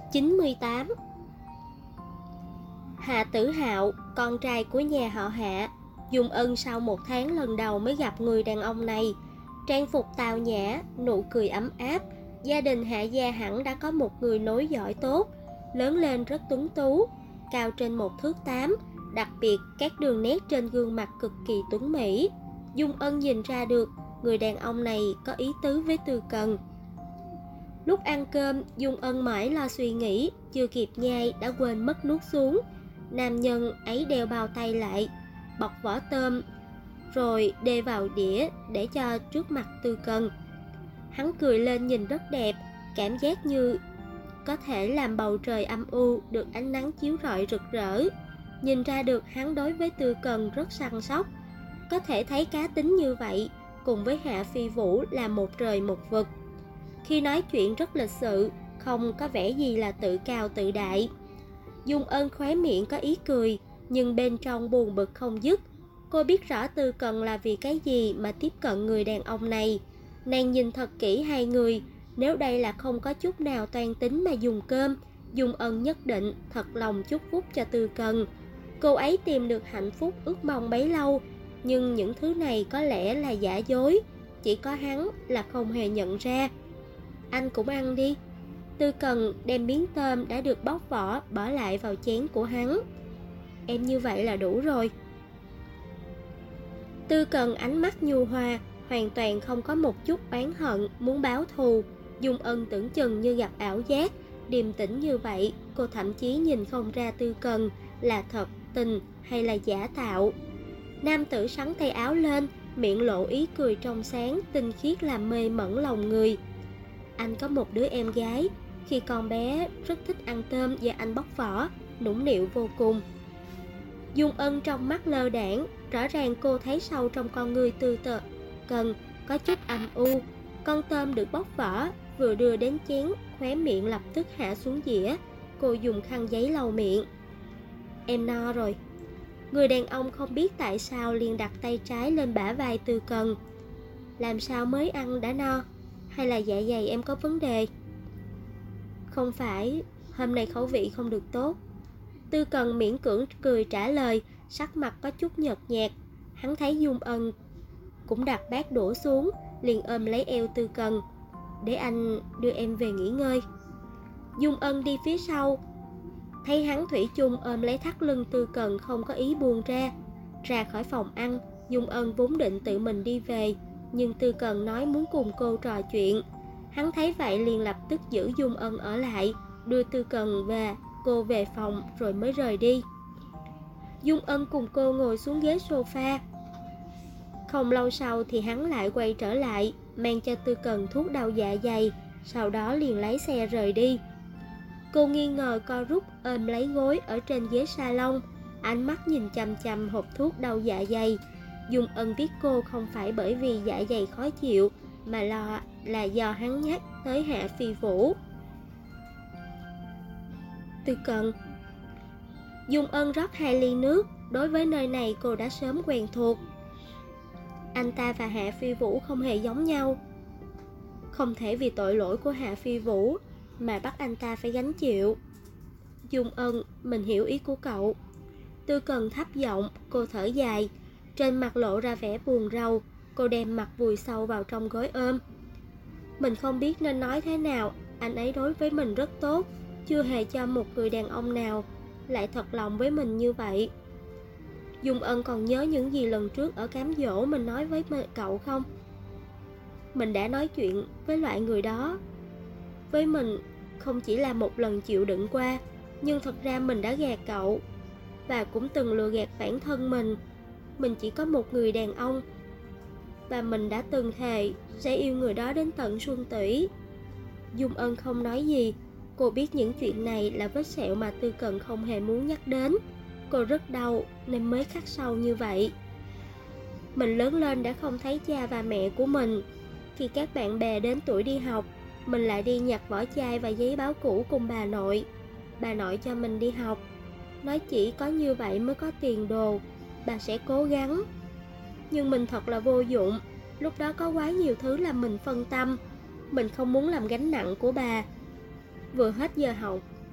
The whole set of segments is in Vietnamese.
98. Hạ Tử Hạo, con trai của nhà họ Hạ, Dung Ân sau 1 tháng lần đầu mới gặp người đàn ông này. Trang phục tao nhã, nụ cười ấm áp, gia đình Hạ gia hẳn đã có một người nối dõi tốt. Lớn lên rất tuấn tú, cao trên 1 thước 8, đặc biệt các đường nét trên gương mặt cực kỳ tuấn mỹ. Dung Ân nhìn ra được người đàn ông này có ý tứ với Tư Cần. Lúc ăn cơm, Dung Ân mãi lo suy nghĩ, chưa kịp nhai đã quên mất nuốt xuống. Nam nhân ấy đeo bao tay lại, bọc vỏ tôm, rồi đê vào đĩa để cho trước mặt Tư Cần. Hắn cười lên nhìn rất đẹp, cảm giác như có thể làm bầu trời âm u được ánh nắng chiếu rọi rực rỡ. Nhìn ra được hắn đối với Tư Cần rất săn sóc. Có thể thấy cá tính như vậy cùng với Hạ Phi Vũ là một trời một vực. Khi nói chuyện rất lịch sự, không có vẻ gì là tự cao tự đại. Dung Ân khóe miệng có ý cười, nhưng bên trong buồn bực không dứt. Cô biết rõ Tư Cần là vì cái gì mà tiếp cận người đàn ông này. Nàng nhìn thật kỹ hai người, nếu đây là không có chút nào toan tính mà dùng cơm, Dung Ân nhất định thật lòng chúc phúc cho Tư Cần. Cô ấy tìm được hạnh phúc ước mong bấy lâu, nhưng những thứ này có lẽ là giả dối, chỉ có hắn là không hề nhận ra. Anh cũng ăn đi. Tư Cần đem miếng tôm đã được bóc vỏ bỏ lại vào chén của hắn. Em như vậy là đủ rồi. Tư Cần ánh mắt nhu hòa, hoàn toàn không có một chút oán hận muốn báo thù. Dung Ân tưởng chừng như gặp ảo giác. Điềm tĩnh như vậy, cô thậm chí nhìn không ra Tư Cần là thật tình hay là giả tạo. Nam tử sắn tay áo lên, miệng lộ ý cười trong sáng, tinh khiết làm mê mẩn lòng người. Anh có một đứa em gái, khi còn bé rất thích ăn tôm và anh bóc vỏ, nũng nịu vô cùng. Dung Ân trong mắt lơ đãng, rõ ràng cô thấy sâu trong con người Tư Cần có chút âm u. Con tôm được bóc vỏ, vừa đưa đến chén, khóe miệng lập tức hạ xuống dĩa. Cô dùng khăn giấy lau miệng. Em no rồi. Người đàn ông không biết tại sao liền đặt tay trái lên bả vai Tư Cần. Làm sao mới ăn đã no? Hay là dạ dày em có vấn đề? Không phải, hôm nay khẩu vị không được tốt. Tư Cần miễn cưỡng cười trả lời, sắc mặt có chút nhợt nhạt. Hắn thấy Dung Ân cũng đặt bát đũa xuống, liền ôm lấy eo Tư Cần. Để anh đưa em về nghỉ ngơi. Dung Ân đi phía sau, thấy hắn thủy chung ôm lấy thắt lưng Tư Cần không có ý buông ra. Ra khỏi phòng ăn, Dung Ân vốn định tự mình đi về, nhưng Tư Cần nói muốn cùng cô trò chuyện. Hắn thấy vậy liền lập tức giữ Dung Ân ở lại, đưa Tư Cần và cô về phòng rồi mới rời đi. Dung Ân cùng cô ngồi xuống ghế sofa. Không lâu sau thì hắn lại quay trở lại, mang cho Tư Cần thuốc đau dạ dày, sau đó liền lấy xe rời đi. Cô nghi ngờ co rút ôm lấy gối ở trên ghế salon, ánh mắt nhìn chằm chằm hộp thuốc đau dạ dày. Dung Ân biết cô không phải bởi vì dạ dày khó chịu, mà là do hắn nhắc tới Hạ Phi Vũ. Tư Cần. Dung Ân rót 2 ly nước, đối với nơi này cô đã sớm quen thuộc. Anh ta và Hạ Phi Vũ không hề giống nhau. Không thể vì tội lỗi của Hạ Phi Vũ mà bắt anh ta phải gánh chịu. Dung Ân, mình hiểu ý của cậu. Tư Cần thấp giọng, cô thở dài, trên mặt lộ ra vẻ buồn rầu. Cô đem mặt vùi sâu vào trong gối ôm. Mình không biết nên nói thế nào. Anh ấy đối với mình rất tốt, chưa hề cho một người đàn ông nào lại thật lòng với mình như vậy. Dung Ân còn nhớ những gì lần trước ở cám dỗ mình nói với cậu không? Mình đã nói chuyện với loại người đó. Với mình không chỉ là một lần chịu đựng qua, nhưng thật ra mình đã gạt cậu, và cũng từng lừa gạt bản thân mình. Mình chỉ có một người đàn ông, và mình đã từng thề sẽ yêu người đó đến tận xương tủy. Dung Ân không nói gì. Cô biết những chuyện này là vết sẹo mà Tư Cần không hề muốn nhắc đến. Cô rất đau nên mới khắc sâu như vậy. Mình lớn lên đã không thấy cha và mẹ của mình. Khi các bạn bè đến tuổi đi học, mình lại đi nhặt vỏ chai và giấy báo cũ cùng bà nội. Bà nội cho mình đi học, nói chỉ có như vậy mới có tiền đồ, bà sẽ cố gắng. Nhưng mình thật là vô dụng. Lúc đó có quá nhiều thứ làm mình phân tâm. Mình không muốn làm gánh nặng của bà. Vừa hết giờ học,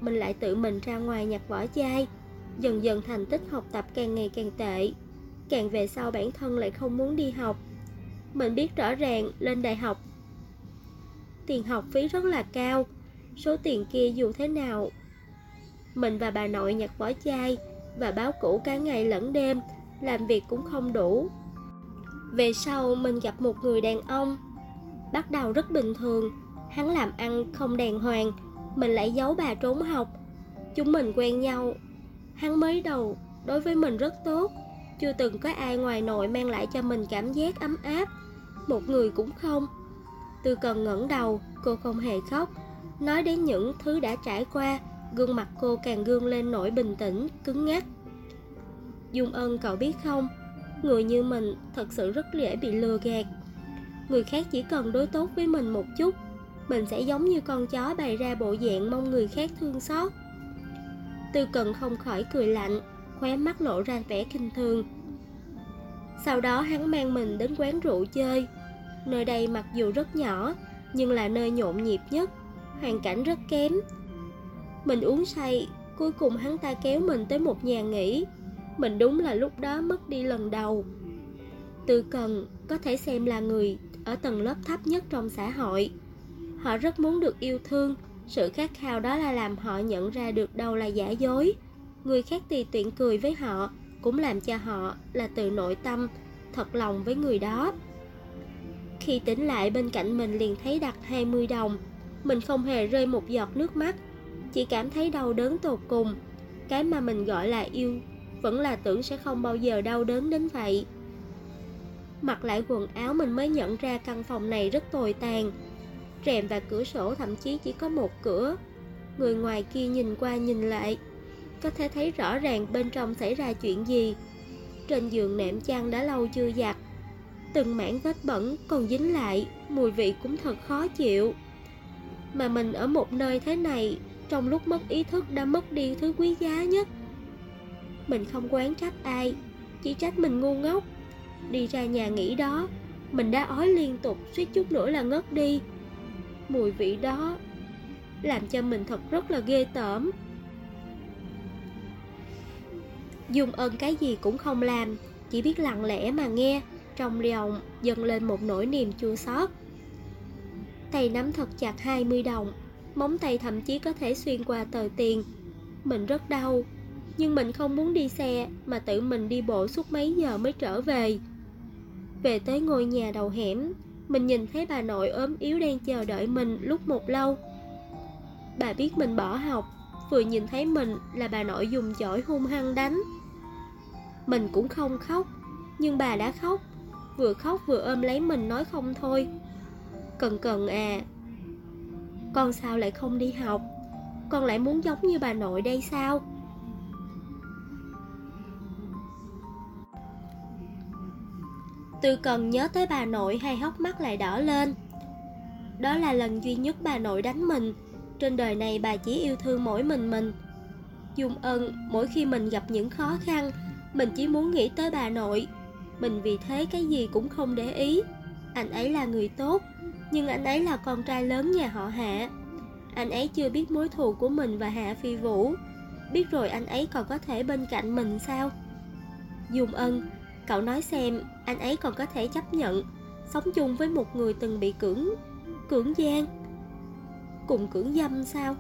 mình lại tự mình ra ngoài nhặt vỏ chai. Dần dần thành tích học tập càng ngày càng tệ. Càng về sau bản thân lại không muốn đi học. Mình biết rõ ràng lên đại học tiền học phí rất là cao. Số tiền kia dù thế nào mình và bà nội nhặt vỏ chai và báo cũ cả ngày lẫn đêm, làm việc cũng không đủ. Về sau mình gặp một người đàn ông. Bắt đầu rất bình thường. Hắn làm ăn không đàng hoàng, mình lại giấu bà trốn học. Chúng mình quen nhau. Hắn mới đầu đối với mình rất tốt. Chưa từng có ai ngoài nội mang lại cho mình cảm giác ấm áp. Một người cũng không. Tư Cần ngẩng đầu, cô không hề khóc. Nói đến những thứ đã trải qua, gương mặt cô càng gương lên nỗi bình tĩnh, cứng ngắc. Dung Ân, cậu biết không, người như mình thật sự rất dễ bị lừa gạt. Người khác chỉ cần đối tốt với mình một chút, mình sẽ giống như con chó bày ra bộ dạng mong người khác thương xót. Tư Cần không khỏi cười lạnh, khóe mắt lộ ra vẻ khinh thường. Sau đó hắn mang mình đến quán rượu chơi. Nơi đây mặc dù rất nhỏ, nhưng là nơi nhộn nhịp nhất, hoàn cảnh rất kém. Mình uống say, cuối cùng hắn ta kéo mình tới một nhà nghỉ. Mình đúng là lúc đó mất đi lần đầu. Tư Cần có thể xem là người ở tầng lớp thấp nhất trong xã hội. Họ rất muốn được yêu thương. Sự khát khao đó là làm họ nhận ra được đâu là giả dối. Người khác tùy tiện cười với họ cũng làm cho họ là từ nội tâm thật lòng với người đó. Khi tỉnh lại, bên cạnh mình liền thấy đặt 20 đồng. Mình không hề rơi một giọt nước mắt, chỉ cảm thấy đau đớn tột cùng. Cái mà mình gọi là yêu vẫn là tưởng sẽ không bao giờ đau đớn đến vậy. Mặc lại quần áo, mình mới nhận ra căn phòng này rất tồi tàn. Rèm và cửa sổ thậm chí chỉ có một cửa. Người ngoài kia nhìn qua nhìn lại, có thể thấy rõ ràng bên trong xảy ra chuyện gì. Trên giường nệm chăn đã lâu chưa giặt, từng mảng vết bẩn còn dính lại, mùi vị cũng thật khó chịu. Mà mình ở một nơi thế này, trong lúc mất ý thức đã mất đi thứ quý giá nhất. Mình không oán trách ai, chỉ trách mình ngu ngốc. Đi ra nhà nghỉ đó, mình đã ói liên tục, suýt chút nữa là ngất đi. Mùi vị đó làm cho mình thật rất là ghê tởm. Dung Ân cái gì cũng không làm, chỉ biết lặng lẽ mà nghe. Trong lòng dâng lên một nỗi niềm chua xót. Tay nắm thật chặt 20 đồng, móng tay thậm chí có thể xuyên qua tờ tiền. Mình rất đau, nhưng mình không muốn đi xe mà tự mình đi bộ suốt mấy giờ mới trở về. Về tới ngôi nhà đầu hẻm, mình nhìn thấy bà nội ốm yếu đang chờ đợi mình lúc một lâu. Bà biết mình bỏ học, vừa nhìn thấy mình là bà nội dùng chổi hung hăng đánh. Mình cũng không khóc, nhưng bà đã khóc, vừa khóc vừa ôm lấy mình nói không thôi. Cần à, con sao lại không đi học? Con lại muốn giống như bà nội đây sao? Tư Cần nhớ tới bà nội, hai hốc mắt lại đỏ lên. Đó là lần duy nhất bà nội đánh mình. Trên đời này bà chỉ yêu thương mỗi mình. Dung Ân, mỗi khi mình gặp những khó khăn, mình chỉ muốn nghĩ tới bà nội. Mình vì thế cái gì cũng không để ý. Anh ấy là người tốt, nhưng anh ấy là con trai lớn nhà họ Hạ. Anh ấy chưa biết mối thù của mình và Hạ Phi Vũ. Biết rồi anh ấy còn có thể bên cạnh mình sao? Dung Ân, cậu nói xem, anh ấy còn có thể chấp nhận sống chung với một người từng bị cưỡng gian, cùng cưỡng dâm sao?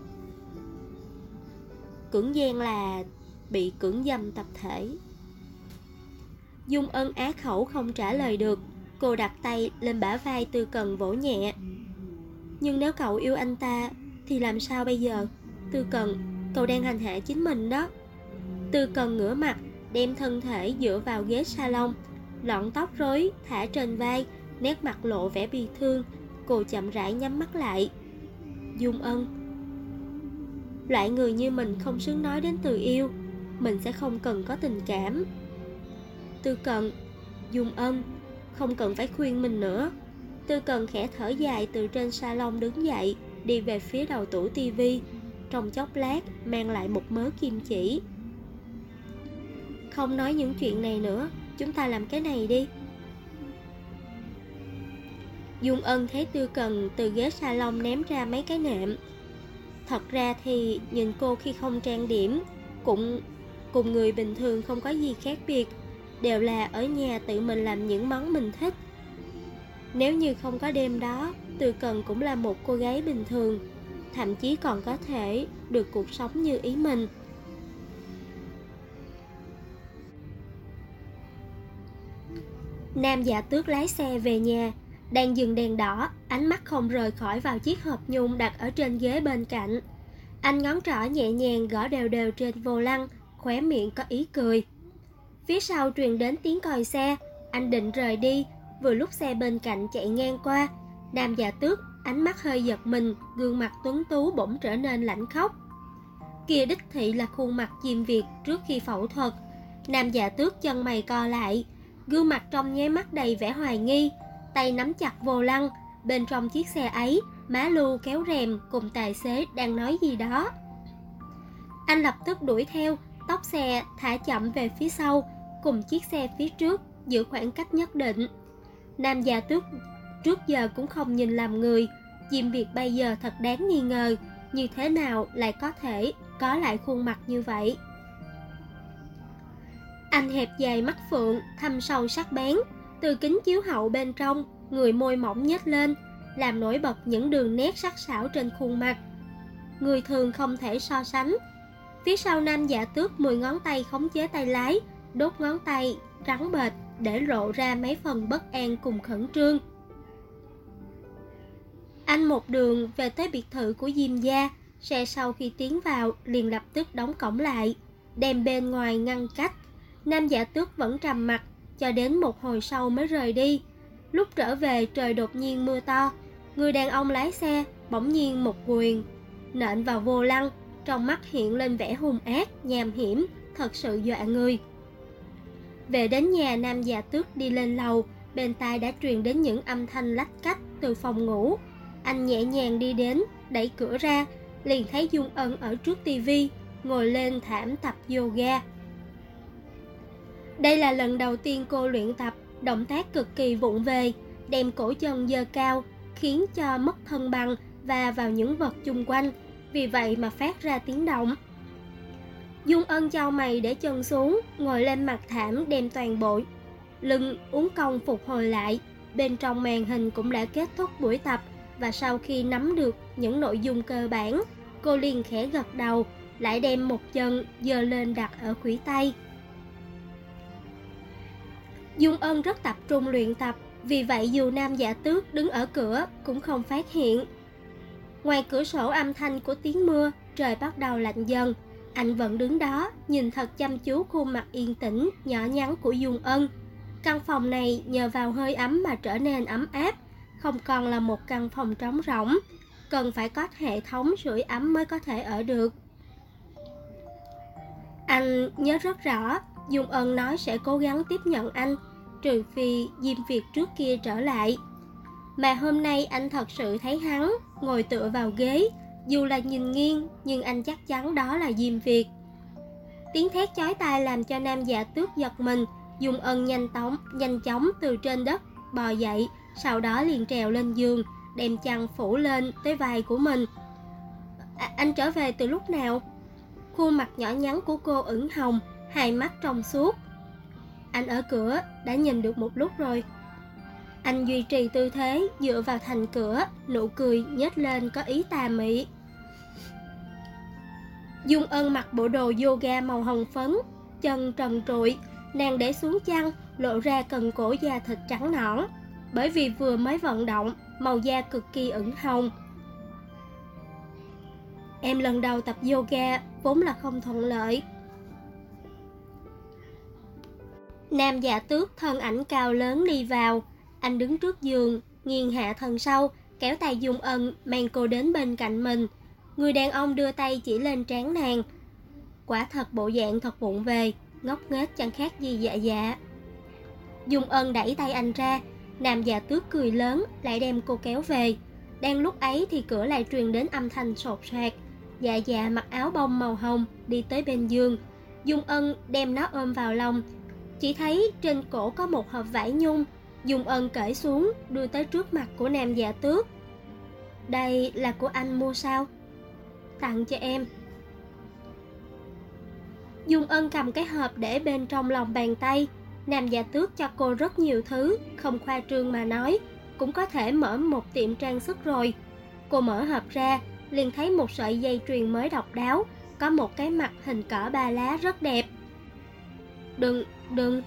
Cưỡng gian là bị cưỡng dâm tập thể. Dung Ân á khẩu không trả lời được. Cô đặt tay lên bả vai Tư Cần vỗ nhẹ. Nhưng nếu cậu yêu anh ta thì làm sao bây giờ? Tư Cần, cậu đang hành hạ chính mình đó. Tư Cần ngửa mặt, đem thân thể dựa vào ghế salon, lọn tóc rối thả trên vai, nét mặt lộ vẻ bi thương. Cô chậm rãi nhắm mắt lại. Dung Ân, loại người như mình không xứng nói đến từ yêu. Mình sẽ không cần có tình cảm. Tư Cần, Dung Ân, không cần phải khuyên mình nữa. Tư Cần khẽ thở dài từ trên salon đứng dậy, đi về phía đầu tủ tivi. Trong chốc lát mang lại một mớ kim chỉ. Không nói những chuyện này nữa, chúng ta làm cái này đi. Dung Ân thấy Tư Cần từ ghế salon ném ra mấy cái nệm. Thật ra thì nhìn cô khi không trang điểm cũng cùng người bình thường không có gì khác biệt, đều là ở nhà tự mình làm những món mình thích. Nếu như không có đêm đó, Từ Cần cũng là một cô gái bình thường, thậm chí còn có thể được cuộc sống như ý mình. Nam Dạ Tước lái xe về nhà, đang dừng đèn đỏ, ánh mắt không rời khỏi vào chiếc hộp nhung đặt ở trên ghế bên cạnh. Anh ngón trỏ nhẹ nhàng gõ đều đều trên vô lăng, khóe miệng có ý cười. Phía sau truyền đến tiếng còi xe, anh định rời đi, vừa lúc xe bên cạnh chạy ngang qua. Nam Dạ Tước ánh mắt hơi giật mình, gương mặt tuấn tú bỗng trở nên lạnh khóc. Kia đích thị là khuôn mặt Diêm Việt trước khi phẫu thuật. Nam Dạ Tước chân mày co lại, gương mặt trong nháy mắt đầy vẻ hoài nghi, tay nắm chặt vô lăng. Bên trong chiếc xe ấy, má Lưu kéo rèm cùng tài xế đang nói gì đó. Anh lập tức đuổi theo, tốc xe thả chậm về phía sau, cùng chiếc xe phía trước giữ khoảng cách nhất định. Nam Dạ Tước trước giờ cũng không nhìn làm người, Diêm Việt bây giờ thật đáng nghi ngờ, như thế nào lại có thể có lại khuôn mặt như vậy. Anh hẹp dài mắt phượng, thâm sâu sắc bén, từ kính chiếu hậu bên trong, người môi mỏng nhếch lên, làm nổi bật những đường nét sắc sảo trên khuôn mặt. Người thường không thể so sánh. Phía sau Nam Dạ Tước 10 ngón tay khống chế tay lái, đốt ngón tay trắng bệch để lộ ra mấy phần bất an cùng khẩn trương. Anh một đường về tới biệt thự của Diêm gia, xe sau khi tiến vào liền lập tức đóng cổng lại, đem bên ngoài ngăn cách. Nam Dạ Tước vẫn trầm mặc, cho đến một hồi sau mới rời đi. Lúc trở về trời đột nhiên mưa to, người đàn ông lái xe bỗng nhiên một quyền nện vào vô lăng, trong mắt hiện lên vẻ hung ác, nham hiểm, thật sự dọa người. Về đến nhà, Nam Dạ Tước đi lên lầu, bên tai đã truyền đến những âm thanh lách cách từ phòng ngủ. Anh nhẹ nhàng đi đến, đẩy cửa ra, liền thấy Dung Ân ở trước tivi, ngồi lên thảm tập yoga. Đây là lần đầu tiên cô luyện tập, động tác cực kỳ vụng về, đem cổ chân giơ cao, khiến cho mất thăng bằng và vào những vật chung quanh, vì vậy mà phát ra tiếng động. Dung Ân chau mày để chân xuống, ngồi lên mặt thảm, đem toàn bộ lưng uốn cong phục hồi lại. Bên trong màn hình cũng đã kết thúc buổi tập, và sau khi nắm được những nội dung cơ bản, cô liền khẽ gật đầu, lại đem một chân giơ lên đặt ở khuỷu tay. Dung Ân rất tập trung luyện tập, vì vậy dù Nam Dạ Tước đứng ở cửa cũng không phát hiện. Ngoài cửa sổ âm thanh của tiếng mưa, trời bắt đầu lạnh dần. Anh vẫn đứng đó, nhìn thật chăm chú khuôn mặt yên tĩnh, nhỏ nhắn của Dung Ân. Căn phòng này nhờ vào hơi ấm mà trở nên ấm áp, không còn là một căn phòng trống rỗng, cần phải có hệ thống sưởi ấm mới có thể ở được. Anh nhớ rất rõ, Dung Ân nói sẽ cố gắng tiếp nhận anh, trừ phi Diêm Việt trước kia trở lại. Mà hôm nay anh thật sự thấy hắn ngồi tựa vào ghế, dù là nhìn nghiêng nhưng anh chắc chắn đó là Diêm Việt. Tiếng thét chói tai làm cho Nam Dạ Tước giật mình. Dung Ân nhanh chóng từ trên đất bò dậy, sau đó liền trèo lên giường, đem chăn phủ lên tới vai của mình. Anh trở về từ lúc nào? Khuôn mặt nhỏ nhắn của cô ửng hồng, hai mắt trong suốt. Anh ở cửa đã nhìn được một lúc rồi. Anh duy trì tư thế dựa vào thành cửa, nụ cười nhếch lên có ý tà mị. Dung Ân mặc bộ đồ yoga màu hồng phấn, chân trần trụi, nàng để xuống chăn, lộ ra cần cổ da thịt trắng nõn. Bởi vì vừa mới vận động, màu da cực kỳ ửng hồng. Em lần đầu tập yoga vốn là không thuận lợi. Nam Dạ Tước thân ảnh cao lớn đi vào. Anh đứng trước giường, nghiêng hạ thân sau, kéo tay Dung Ân mang cô đến bên cạnh mình. Người đàn ông đưa tay chỉ lên trán nàng. Quả thật bộ dạng thật vụng về, ngốc nghếch chẳng khác gì dạ dạ. Dung Ân đẩy tay anh ra. Nam Dạ Tước cười lớn, lại đem cô kéo về. Đang lúc ấy thì cửa lại truyền đến âm thanh sột soạt. Dạ dạ mặc áo bông màu hồng đi tới bên giường. Dung Ân đem nó ôm vào lòng. Chỉ thấy trên cổ có một hộp vải nhung. Dung Ân cởi xuống, đưa tới trước mặt của Nam Dạ Tước. Đây là của anh mua sao? tặng cho em. Dung Ân cầm cái hộp để bên trong lòng bàn tay. Nam Dạ Tước cho cô rất nhiều thứ, không khoa trương mà nói, cũng có thể mở một tiệm trang sức rồi. Cô mở hộp ra, liền thấy một sợi dây chuyền mới độc đáo, có một cái mặt hình cỡ ba lá rất đẹp. Đừng.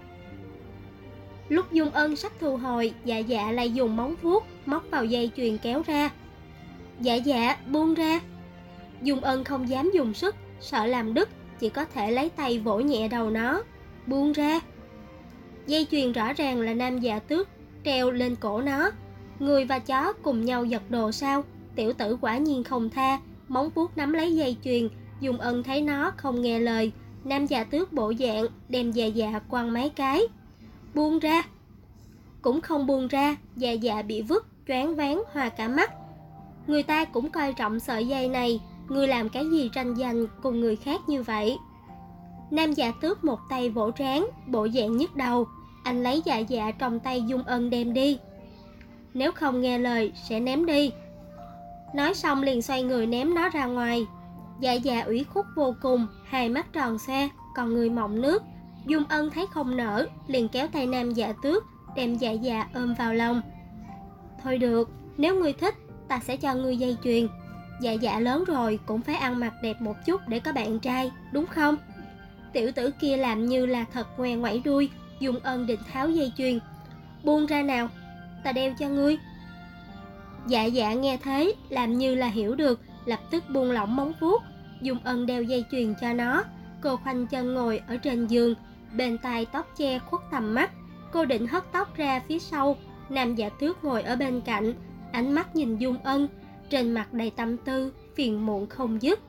Lúc Dung Ân sắp thu hồi, Dạ Dạ lại dùng móng vuốt móc vào dây chuyền kéo ra. Dạ, buông ra. Dung Ân không dám dùng sức, sợ làm đứt, chỉ có thể lấy tay vỗ nhẹ đầu nó. Buông ra. Dây chuyền rõ ràng là Nam Dạ Tước treo lên cổ nó. Người và chó cùng nhau giật đồ sao? Tiểu tử quả nhiên không tha, móng vuốt nắm lấy dây chuyền. Dung Ân thấy nó không nghe lời, Nam Dạ Tước bộ dạng đem Dạ Dạ quăng mấy cái. Buông ra. Cũng không buông ra, Dạ Dạ bị vứt, choáng váng hoa cả mắt. Người ta cũng coi trọng sợi dây này, người làm cái gì tranh giành cùng người khác như vậy? Nam Dạ Tước một tay vỗ trán, bộ dạng nhức đầu. Anh lấy Dạ Dạ trong tay Dung Ân đem đi. Nếu không nghe lời sẽ ném đi. Nói xong liền xoay người ném nó ra ngoài. Dạ Dạ ủy khuất vô cùng, hai mắt tròn xoe, còn người mọng nước. Dung Ân thấy không nỡ, liền kéo tay Nam Dạ Tước, đem Dạ Dạ ôm vào lòng. Thôi được, nếu ngươi thích, ta sẽ cho ngươi dây chuyền. Dạ Dạ lớn rồi cũng phải ăn mặc đẹp một chút để có bạn trai, đúng không? Tiểu tử kia làm như là thật ngoe ngoẩy đuôi. Dung Ân định tháo dây chuyền. Buông ra nào, ta đeo cho ngươi. Dạ Dạ nghe thế, làm như là hiểu được, lập tức buông lỏng móng vuốt. Dung Ân đeo dây chuyền cho nó. Cô khoanh chân ngồi ở trên giường, bên tai tóc che khuất tầm mắt. Cô định hất tóc ra phía sau. Nam Dạ Tước ngồi ở bên cạnh, ánh mắt nhìn Dung Ân, trên mặt đầy tâm tư, phiền muộn không dứt.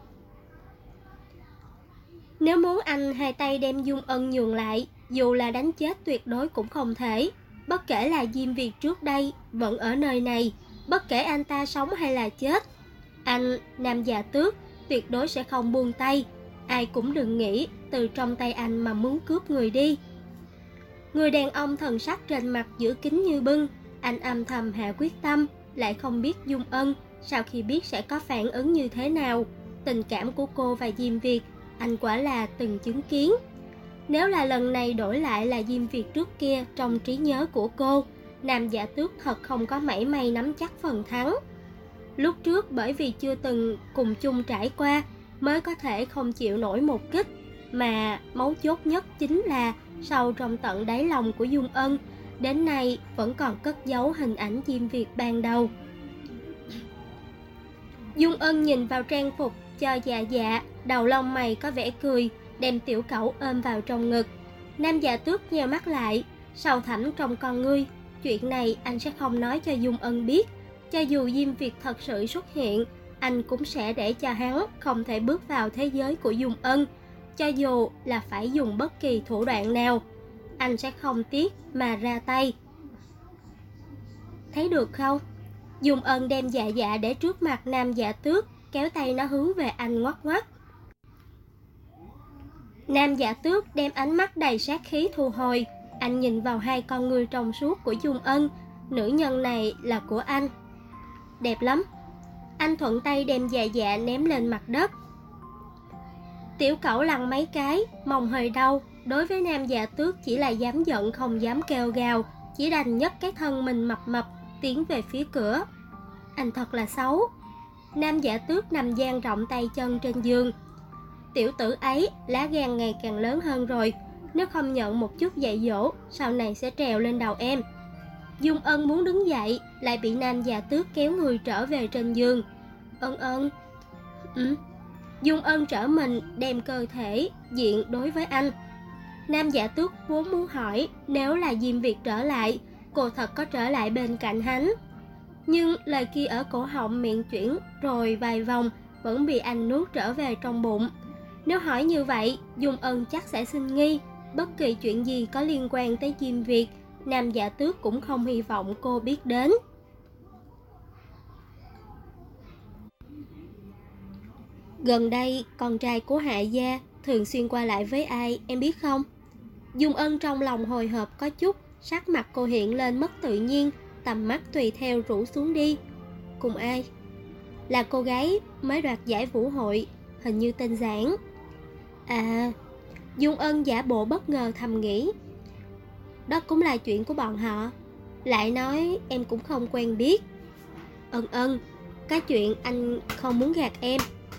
Nếu muốn anh hai tay đem Dung Ân nhường lại, dù là đánh chết tuyệt đối cũng không thể. Bất kể là Diêm Việt trước đây vẫn ở nơi này, bất kể anh ta sống hay là chết, anh, Nam Dạ Tước, tuyệt đối sẽ không buông tay. Ai cũng đừng nghĩ từ trong tay anh mà muốn cướp người đi. Người đàn ông thần sắc trên mặt giữ kín như bưng. Anh âm thầm hạ quyết tâm, lại không biết Dung Ân sau khi biết sẽ có phản ứng như thế nào. Tình cảm của cô và Diêm Việt, anh quả là từng chứng kiến. Nếu là lần này đổi lại là Diêm Việt trước kia trong trí nhớ của cô, Nam Dạ Tước thật không có mảy may nắm chắc phần thắng. Lúc trước bởi vì chưa từng cùng chung trải qua mới có thể không chịu nổi một kích, mà mấu chốt nhất chính là sâu trong tận đáy lòng của Dung Ân đến nay vẫn còn cất giấu hình ảnh Diêm Việt ban đầu. Dung Ân nhìn vào trang phục cho Dạ Dạ, đầu lông mày có vẻ cười, đem tiểu cẩu ôm vào trong ngực. Nam Dạ Tước nheo mắt lại, sâu thẳm trong con ngươi, chuyện này anh sẽ không nói cho Dung Ân biết. Cho dù Diêm Việt thật sự xuất hiện, anh cũng sẽ để cho hắn không thể bước vào thế giới của Dung Ân. Cho dù là phải dùng bất kỳ thủ đoạn nào, anh sẽ không tiếc mà ra tay. Thấy được không? Dung Ân đem Dạ Dạ để trước mặt Nam Dạ Tước, kéo tay nó hướng về anh ngoắc ngoắc. Nam Dạ Tước đem ánh mắt đầy sát khí thu hồi. Anh nhìn vào hai con ngươi trong suốt của Dung Ân. Nữ nhân này là của anh. Đẹp lắm. Anh thuận tay đem Dạ Dạ ném lên mặt đất. Tiểu cẩu lăn mấy cái, mông hơi đau. Đối với Nam Dạ Tước chỉ là dám giận không dám kêu gào, chỉ đành nhấc cái thân mình mập mập tiến về phía cửa. Anh thật là xấu. Nam Dạ Tước nằm dang rộng tay chân trên giường. Tiểu tử ấy lá gan ngày càng lớn hơn rồi, nếu không nhận một chút dạy dỗ, sau này sẽ trèo lên đầu em. Dung Ân muốn đứng dậy, lại bị Nam Dạ Tước kéo người trở về trên giường. Ân. Dung Ân trở mình, đem cơ thể diện đối với anh. Nam Dạ Tước vốn muốn hỏi, nếu là Diêm Việt trở lại, cô thật có trở lại bên cạnh hắn. Nhưng lời kia ở cổ họng miệng chuyển rồi vài vòng, vẫn bị anh nuốt trở về trong bụng. Nếu hỏi như vậy, Dung Ân chắc sẽ sinh nghi. Bất kỳ chuyện gì có liên quan tới Diêm Việt, Nam Dạ Tước cũng không hy vọng cô biết đến. Gần đây, con trai của Hạ gia thường xuyên qua lại với ai, em biết không? Dung Ân trong lòng hồi hộp có chút, sắc mặt cô hiện lên mất tự nhiên, tầm mắt tùy theo rũ xuống đi. Cùng ai? là cô gái mới đoạt giải vũ hội, hình như tên Giảng. À, Dung Ân giả bộ bất ngờ thầm nghĩ. Đó cũng là chuyện của bọn họ. Lại nói em cũng không quen biết. Ân, cái chuyện anh không muốn gạt em.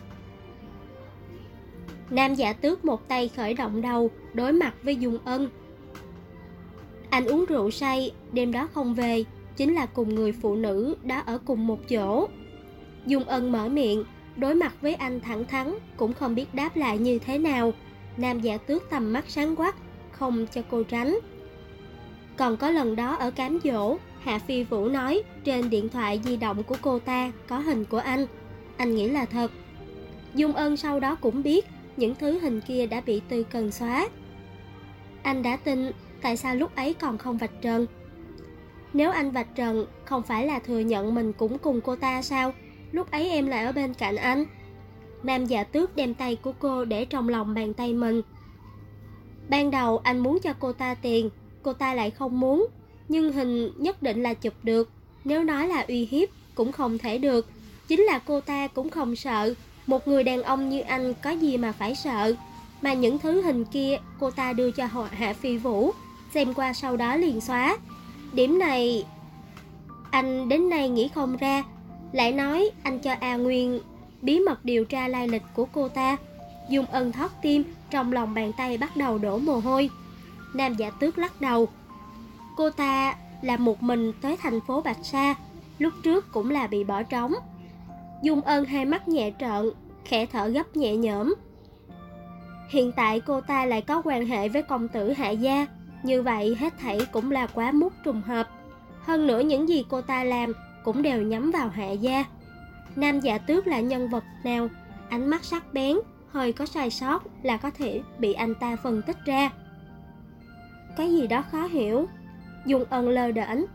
Nam Dạ Tước một tay khởi động đầu, đối mặt với Dung Ân. Anh uống rượu say, đêm đó không về, chính là cùng người phụ nữ đã ở cùng một chỗ. Dung Ân mở miệng, đối mặt với anh thẳng thắn, cũng không biết đáp lại như thế nào. Nam Dạ Tước tầm mắt sáng quắc, không cho cô tránh. Còn có lần đó ở cám dỗ, Hạ Phi Vũ nói trên điện thoại di động của cô ta có hình của anh nghĩ là thật. Dung Ân sau đó cũng biết những thứ hình kia đã bị Tư Cần xóa. Anh đã tin, tại sao lúc ấy còn không vạch trần? Nếu anh vạch trần, không phải là thừa nhận mình cũng cùng cô ta sao? Lúc ấy em lại ở bên cạnh anh. Nam Dạ Tước đem tay của cô để trong lòng bàn tay mình. Ban đầu anh muốn cho cô ta tiền, cô ta lại không muốn. Nhưng hình nhất định là chụp được. Nếu nói là uy hiếp, cũng không thể được. Chính là cô ta cũng không sợ. Một người đàn ông như anh có gì mà phải sợ. Mà những thứ hình kia cô ta đưa cho Hạ Phi Vũ, xem qua sau đó liền xóa. Điểm này anh đến nay nghĩ không ra. Lại nói anh cho A Nguyên bí mật điều tra lai lịch của cô ta. Dung Ân thót tim, trong lòng bàn tay bắt đầu đổ mồ hôi. Nam Dạ Tước lắc đầu. Cô ta là một mình tới thành phố Bạch Sa, lúc trước cũng là bị bỏ trống. Dung Ân hai mắt nhẹ trợn, khẽ thở gấp nhẹ nhõm. Hiện tại cô ta lại có quan hệ với công tử Hạ gia, như vậy hết thảy cũng là quá mức trùng hợp. Hơn nữa những gì cô ta làm cũng đều nhắm vào Hạ gia. Nam Dạ Tước là nhân vật nào? Ánh mắt sắc bén, hơi có sai sót là có thể bị anh ta phân tích ra. Cái gì đó khó hiểu. Dung Ân lơ đễnh.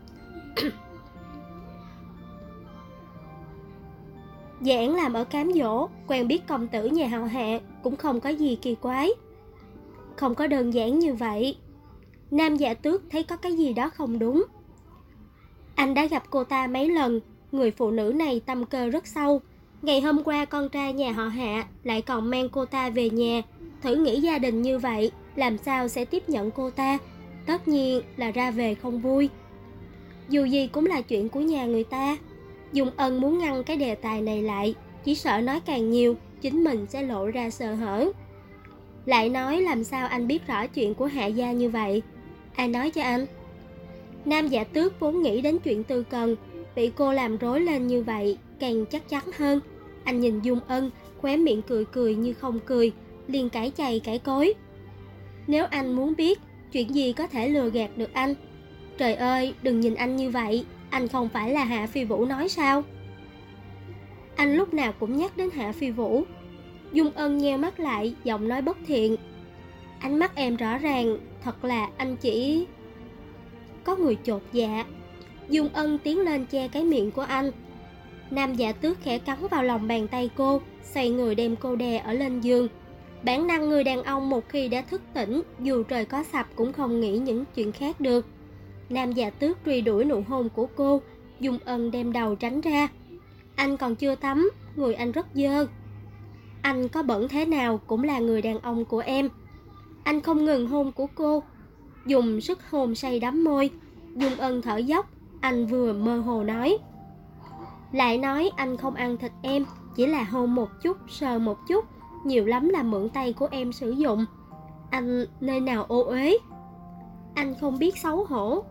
Giảng làm ở cám dỗ, quen biết công tử nhà họ Hạ, cũng không có gì kỳ quái. Không có đơn giản như vậy. Nam Dạ Tước thấy có cái gì đó không đúng. Anh đã gặp cô ta mấy lần, người phụ nữ này tâm cơ rất sâu. Ngày hôm qua con trai nhà họ Hạ lại còn mang cô ta về nhà. Thử nghĩ gia đình như vậy, làm sao sẽ tiếp nhận cô ta? Tất nhiên là ra về không vui. Dù gì cũng là chuyện của nhà người ta. Dung Ân muốn ngăn cái đề tài này lại, chỉ sợ nói càng nhiều, chính mình sẽ lộ ra sơ hở. Lại nói làm sao anh biết rõ chuyện của Hạ gia như vậy? Ai nói cho anh? Nam Dạ Tước vốn nghĩ đến chuyện Tư Cần, bị cô làm rối lên như vậy, càng chắc chắn hơn. Anh nhìn Dung Ân, khóe miệng cười cười như không cười, liền cãi chày cãi cối. Nếu anh muốn biết, chuyện gì có thể lừa gạt được anh? Trời ơi, đừng nhìn anh như vậy, anh không phải là Hạ Phi Vũ nói sao? Anh lúc nào cũng nhắc đến Hạ Phi Vũ. Dung Ân nheo mắt lại, giọng nói bất thiện. Ánh mắt em rõ ràng, thật là anh chỉ... Có người chột dạ. Dung Ân tiến lên che cái miệng của anh. Nam Dạ Tước khẽ cắn vào lòng bàn tay cô, xoay người đem cô đè ở lên giường. Bản năng người đàn ông một khi đã thức tỉnh, dù trời có sập cũng không nghĩ những chuyện khác được. Nam Dạ Tước truy đuổi nụ hôn của cô. Dung Ân đem đầu tránh ra. Anh còn chưa tắm, người anh rất dơ. Anh có bẩn thế nào cũng là người đàn ông của em. Anh không ngừng hôn của cô, dùng sức hôn say đắm môi. Dung Ân thở dốc, anh vừa mơ hồ nói. Lại nói anh không ăn thịt em, chỉ là hôn một chút, sờ một chút, nhiều lắm là mượn tay của em sử dụng. Anh nơi nào ô uế? Anh không biết xấu hổ.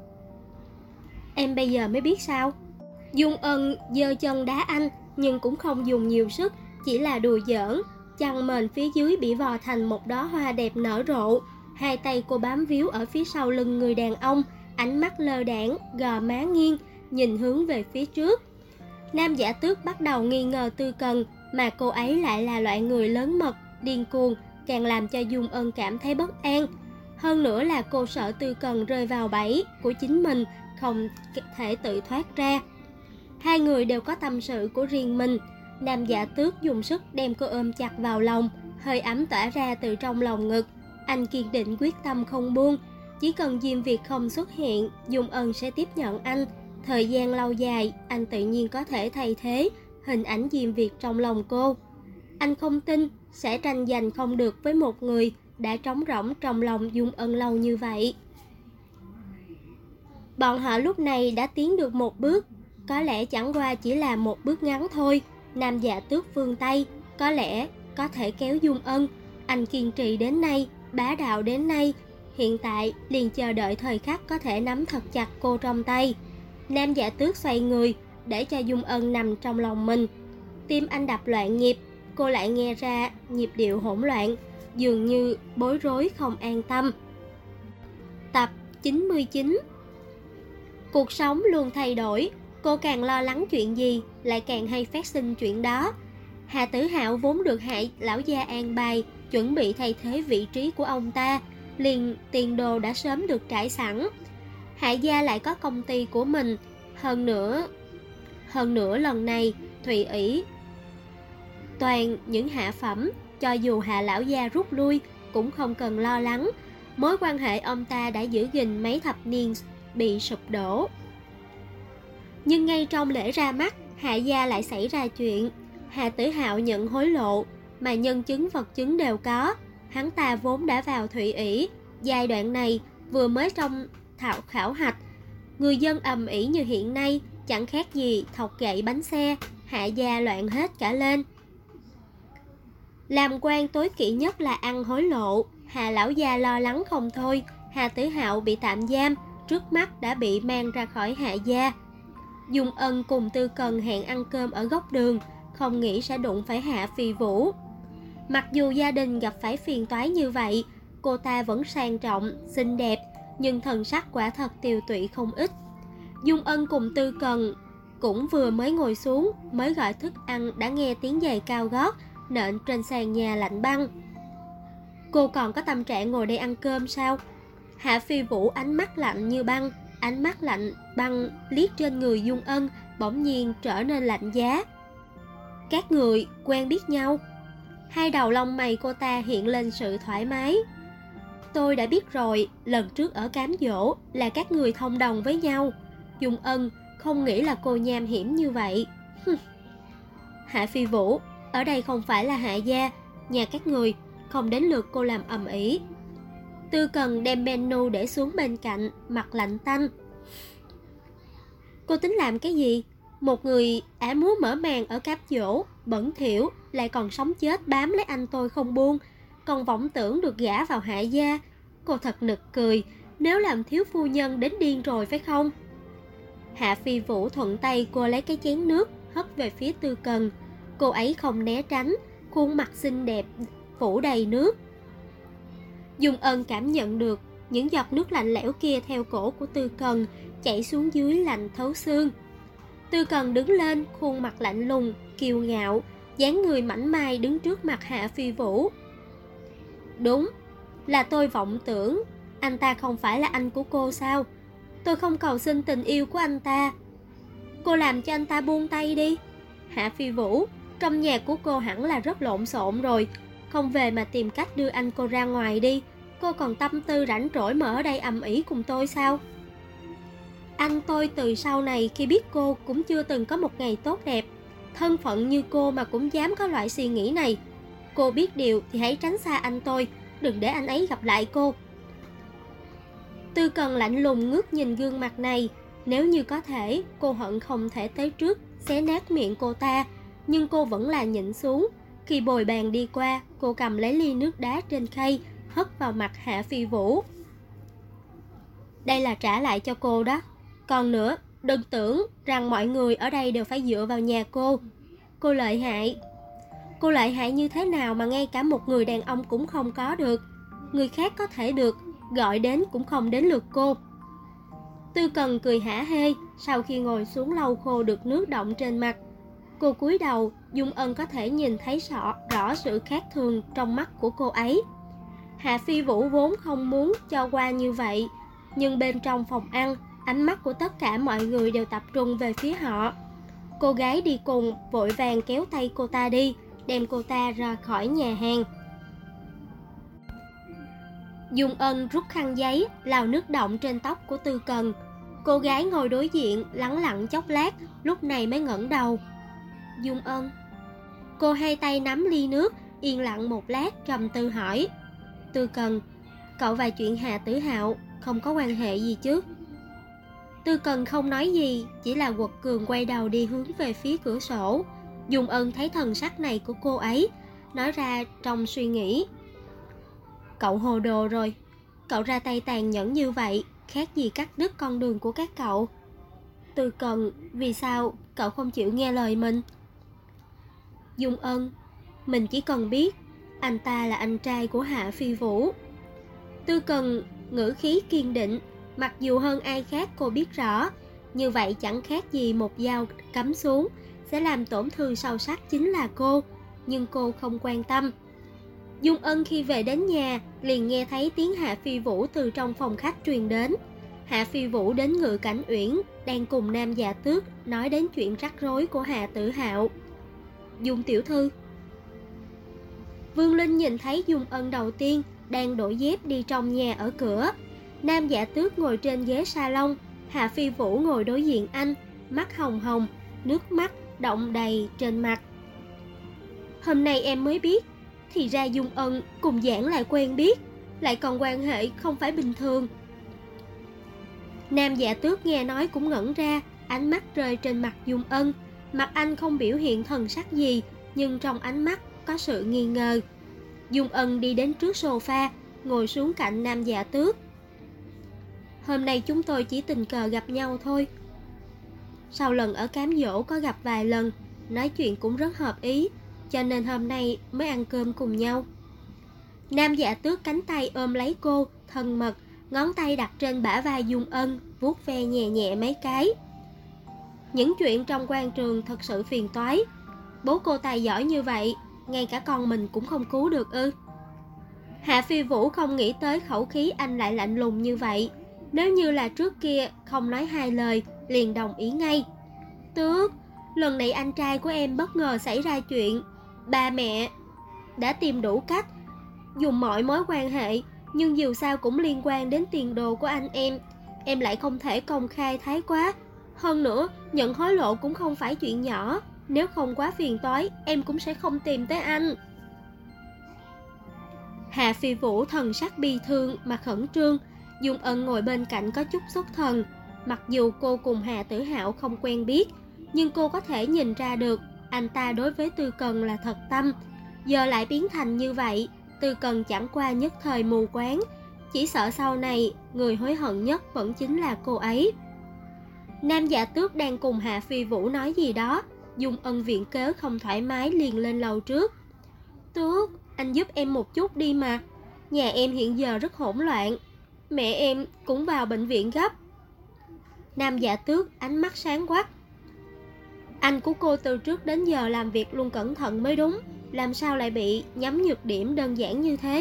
Em bây giờ mới biết sao? Dung Ân giơ chân đá anh, nhưng cũng không dùng nhiều sức, chỉ là đùa giỡn. Chăn mền phía dưới bị vò thành một đóa hoa đẹp nở rộ. Hai tay cô bám víu ở phía sau lưng người đàn ông, ánh mắt lơ đãng, gò má nghiêng, nhìn hướng về phía trước. Nam Dạ Tước bắt đầu nghi ngờ Tư Cần, mà cô ấy lại là loại người lớn mật, điên cuồng, càng làm cho Dung Ân cảm thấy bất an. Hơn nữa là cô sợ Tư Cần rơi vào bẫy của chính mình, không thể tự thoát ra. Hai người đều có tâm sự của riêng mình. Nam Dạ Tước dùng sức đem cô ôm chặt vào lòng, hơi ấm tỏa ra từ trong lòng ngực. Anh kiên định quyết tâm không buông. Chỉ cần Diêm Việt không xuất hiện, Dung Ân sẽ tiếp nhận anh. Thời gian lâu dài, anh tự nhiên có thể thay thế, hình ảnh Diêm Việt trong lòng cô. Anh không tin sẽ tranh giành không được với một người đã trống rỗng trong lòng Dung Ân lâu như vậy. Bọn họ lúc này đã tiến được một bước, có lẽ chẳng qua chỉ là một bước ngắn thôi. Nam Dạ Tước vươn tay, có lẽ có thể kéo Dung Ân. Anh kiên trì đến nay, bá đạo đến nay, hiện tại liền chờ đợi thời khắc có thể nắm thật chặt cô trong tay. Nam Dạ Tước xoay người để cho Dung Ân nằm trong lòng mình. Tim anh đập loạn nhịp, cô lại nghe ra nhịp điệu hỗn loạn, dường như bối rối không an tâm. Tập 99. Cuộc sống luôn thay đổi, cô càng lo lắng chuyện gì lại càng hay phát sinh chuyện đó. Hạ Tử Hạo vốn được Hạ lão gia an bài chuẩn bị thay thế vị trí của ông ta, liền tiền đồ đã sớm được trải sẵn. Hạ gia lại có công ty của mình, hơn nữa lần này Thụy Ủy toàn những hạ phẩm, cho dù Hạ lão gia rút lui cũng không cần lo lắng. Mối quan hệ ông ta đã giữ gìn mấy thập niên bị sụp đổ. Nhưng ngay trong lễ ra mắt, Hạ gia lại xảy ra chuyện. Hạ Tử Hạo nhận hối lộ, mà nhân chứng vật chứng đều có. Hắn ta vốn đã vào Thụy Ủy, giai đoạn này vừa mới trong khảo hạch. Người dân ầm ĩ như hiện nay, chẳng khác gì thọc gậy bánh xe. Hạ gia loạn hết cả lên. Làm quan tối kỵ nhất là ăn hối lộ. Hạ lão gia lo lắng không thôi. Hạ Tử Hạo bị tạm giam, trước mắt đã bị mang ra khỏi Hạ gia. Dung Ân cùng Tư Cần hẹn ăn cơm ở góc đường, không nghĩ sẽ đụng phải Hạ Phi Vũ. Mặc dù gia đình gặp phải phiền toái như vậy, cô ta vẫn sang trọng, xinh đẹp, nhưng thần sắc quả thật tiều tụy không ít. Dung Ân cùng Tư Cần cũng vừa mới ngồi xuống, mới gọi thức ăn đã nghe tiếng giày cao gót nện trên sàn nhà lạnh băng. Cô còn có tâm trạng ngồi đây ăn cơm sao? Hạ Phi Vũ ánh mắt lạnh như băng, ánh mắt lạnh băng liếc trên người Dung Ân, bỗng nhiên trở nên lạnh giá. Các người quen biết nhau? Hai đầu lông mày cô ta hiện lên sự thoải mái. Tôi đã biết rồi, lần trước ở cám dỗ là các người thông đồng với nhau. Dung Ân không nghĩ là cô nham hiểm như vậy. Hạ Phi Vũ, ở đây không phải là Hạ gia, nhà các người, không đến lượt cô làm ầm ĩ. Tư Cần đem menu để xuống bên cạnh, mặt lạnh tanh. Cô tính làm cái gì? Một người ả múa mở màn ở cám dỗ, bẩn thỉu, lại còn sống chết bám lấy anh tôi không buông, còn vọng tưởng được gả vào Hạ gia. Cô thật nực cười, nếu làm thiếu phu nhân đến điên rồi phải không? Hạ Phi Vũ thuận tay cô lấy cái chén nước, hất về phía Tư Cần. Cô ấy không né tránh, khuôn mặt xinh đẹp phủ đầy nước. Dung Ân cảm nhận được những giọt nước lạnh lẽo kia theo cổ của Tư Cần chảy xuống dưới lạnh thấu xương. Tư Cần đứng lên, khuôn mặt lạnh lùng, kiêu ngạo, dáng người mảnh mai đứng trước mặt Hạ Phi Vũ. Đúng, là tôi vọng tưởng. Anh ta không phải là anh của cô sao? Tôi không cầu xin tình yêu của anh ta. Cô làm cho anh ta buông tay đi. Hạ Phi Vũ, trong nhà của cô hẳn là rất lộn xộn rồi, không về mà tìm cách đưa anh cô ra ngoài đi. Cô còn tâm tư rảnh rỗi mà ở đây ầm ĩ cùng tôi sao? Anh tôi từ sau này khi biết cô cũng chưa từng có một ngày tốt đẹp. Thân phận như cô mà cũng dám có loại suy nghĩ này. Cô biết điều thì hãy tránh xa anh tôi, đừng để anh ấy gặp lại cô. Tư Cần lạnh lùng ngước nhìn gương mặt này. Nếu như có thể, cô hận không thể tới trước xé nát miệng cô ta, nhưng cô vẫn là nhịn xuống. Khi bồi bàn đi qua, cô cầm lấy ly nước đá trên khay, hất vào mặt Hạ Phi Vũ. Đây là trả lại cho cô đó. Còn nữa, đừng tưởng rằng mọi người ở đây đều phải dựa vào nhà cô. Cô lợi hại. Cô lợi hại như thế nào mà ngay cả một người đàn ông cũng không có được? Người khác có thể được, gọi đến cũng không đến lượt cô. Tư Cần cười hả hê, sau khi ngồi xuống lau khô được nước đọng trên mặt. Cô cúi đầu, Dung Ân có thể nhìn thấy rõ sự khác thường trong mắt của cô ấy. Hạ Phi Vũ vốn không muốn cho qua như vậy, nhưng bên trong phòng ăn, ánh mắt của tất cả mọi người đều tập trung về phía họ. Cô gái đi cùng vội vàng kéo tay cô ta đi, đem cô ta ra khỏi nhà hàng. Dung Ân rút khăn giấy, lau nước đọng trên tóc của Tư Cần. Cô gái ngồi đối diện, lắng lặng chốc lát, lúc này mới ngẩng đầu. Dung Ân. Cô hai tay nắm ly nước, yên lặng một lát trầm tư hỏi. Tư Cần, cậu và chuyện Hà Tử Hạo không có quan hệ gì chứ? Tư Cần không nói gì, chỉ là quật cường quay đầu đi hướng về phía cửa sổ. Dung Ân thấy thần sắc này của cô ấy, nói ra trong suy nghĩ. Cậu hồ đồ rồi, cậu ra tay tàn nhẫn như vậy, khác gì cắt đứt con đường của các cậu. Tư Cần, vì sao cậu không chịu nghe lời mình? Dung Ân, mình chỉ cần biết anh ta là anh trai của Hạ Phi Vũ. Tư Cần ngữ khí kiên định, mặc dù hơn ai khác cô biết rõ, như vậy chẳng khác gì một dao cắm xuống, sẽ làm tổn thương sâu sắc chính là cô, nhưng cô không quan tâm. Dung Ân khi về đến nhà liền nghe thấy tiếng Hạ Phi Vũ từ trong phòng khách truyền đến. Hạ Phi Vũ đến Ngự Cảnh Uyển, đang cùng Nam Dạ Tước nói đến chuyện rắc rối của Hạ Tử Hạo. Dung tiểu thư. Vương Linh nhìn thấy Dung Ân đầu tiên đang đổi dép đi trong nhà ở cửa. Nam Dạ Tước ngồi trên ghế salon, Hạ Phi Vũ ngồi đối diện anh, mắt hồng hồng, nước mắt đọng đầy trên mặt. Hôm nay em mới biết, thì ra Dung Ân cùng Giảng lại quen biết, lại còn quan hệ không phải bình thường. Nam Dạ Tước nghe nói cũng ngẩn ra, ánh mắt rơi trên mặt Dung Ân. Mặt anh không biểu hiện thần sắc gì, nhưng trong ánh mắt có sự nghi ngờ. Dung Ân đi đến trước sofa, ngồi xuống cạnh Nam Dạ Tước. Hôm nay chúng tôi chỉ tình cờ gặp nhau thôi. Sau lần ở cám dỗ có gặp vài lần, nói chuyện cũng rất hợp ý, cho nên hôm nay mới ăn cơm cùng nhau. Nam Dạ Tước cánh tay ôm lấy cô, thân mật, ngón tay đặt trên bả vai Dung Ân, vuốt ve nhẹ nhẹ mấy cái. Những chuyện trong quan trường thật sự phiền toái. Bố cô tài giỏi như vậy, ngay cả con mình cũng không cứu được ư? Hạ Phi Vũ không nghĩ tới khẩu khí anh lại lạnh lùng như vậy. Nếu như là trước kia không nói hai lời, liền đồng ý ngay. Tước, lần này anh trai của em bất ngờ xảy ra chuyện. Ba mẹ đã tìm đủ cách, dùng mọi mối quan hệ, nhưng dù sao cũng liên quan đến tiền đồ của anh em lại không thể công khai thái quá. Hơn nữa, nhận hối lộ cũng không phải chuyện nhỏ, nếu không quá phiền toái, em cũng sẽ không tìm tới anh. Hạ Phi Vũ thần sắc bi thương mà khẩn trương. Dung Ân ngồi bên cạnh có chút xuất thần. Mặc dù cô cùng Hạ Tử Hạo không quen biết, nhưng cô có thể nhìn ra được anh ta đối với Tư Cần là thật tâm. Giờ lại biến thành như vậy, Tư Cần chẳng qua nhất thời mù quáng. Chỉ sợ sau này, người hối hận nhất vẫn chính là cô ấy. Nam Dạ Tước đang cùng Hạ Phi Vũ nói gì đó. Dung Ân viện cớ không thoải mái liền lên lầu trước. Tước, anh giúp em một chút đi mà. Nhà em hiện giờ rất hỗn loạn. Mẹ em cũng vào bệnh viện gấp. Nam Dạ Tước ánh mắt sáng quắc. Anh của cô từ trước đến giờ làm việc luôn cẩn thận mới đúng, làm sao lại bị nhắm nhược điểm đơn giản như thế?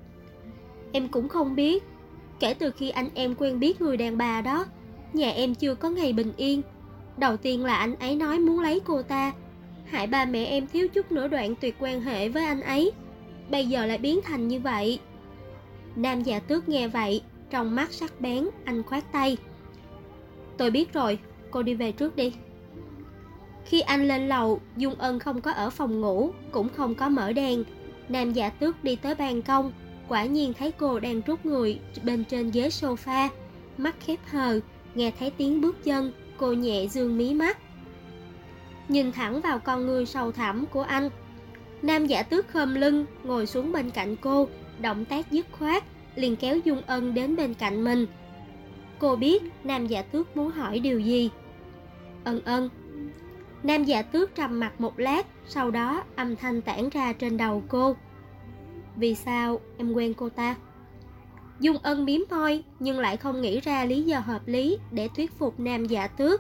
Em cũng không biết. Kể từ khi anh em quen biết người đàn bà đó, nhà em chưa có ngày bình yên. Đầu tiên là anh ấy nói muốn lấy cô ta, hại ba mẹ em thiếu chút nữa đoạn tuyệt quan hệ với anh ấy. Bây giờ lại biến thành như vậy. Nam Dạ Tước nghe vậy, trong mắt sắc bén, anh khoát tay. Tôi biết rồi, cô đi về trước đi. Khi anh lên lầu, Dung Ân không có ở phòng ngủ, cũng không có mở đèn. Nam Dạ Tước đi tới ban công, quả nhiên thấy cô đang rút người bên trên ghế sofa. Mắt khép hờ, nghe thấy tiếng bước chân, cô nhẹ dương mí mắt, nhìn thẳng vào con ngươi sâu thẳm của anh. Nam Dạ Tước khom lưng, ngồi xuống bên cạnh cô, động tác dứt khoát, liền kéo Dung Ân đến bên cạnh mình. Cô biết Nam Dạ Tước muốn hỏi điều gì. Ân. Nam Dạ Tước trầm mặc một lát, sau đó âm thanh tản ra trên đầu cô. Vì sao em quen cô ta? Dung Ân mím môi, nhưng lại không nghĩ ra lý do hợp lý để thuyết phục Nam Dạ Tước.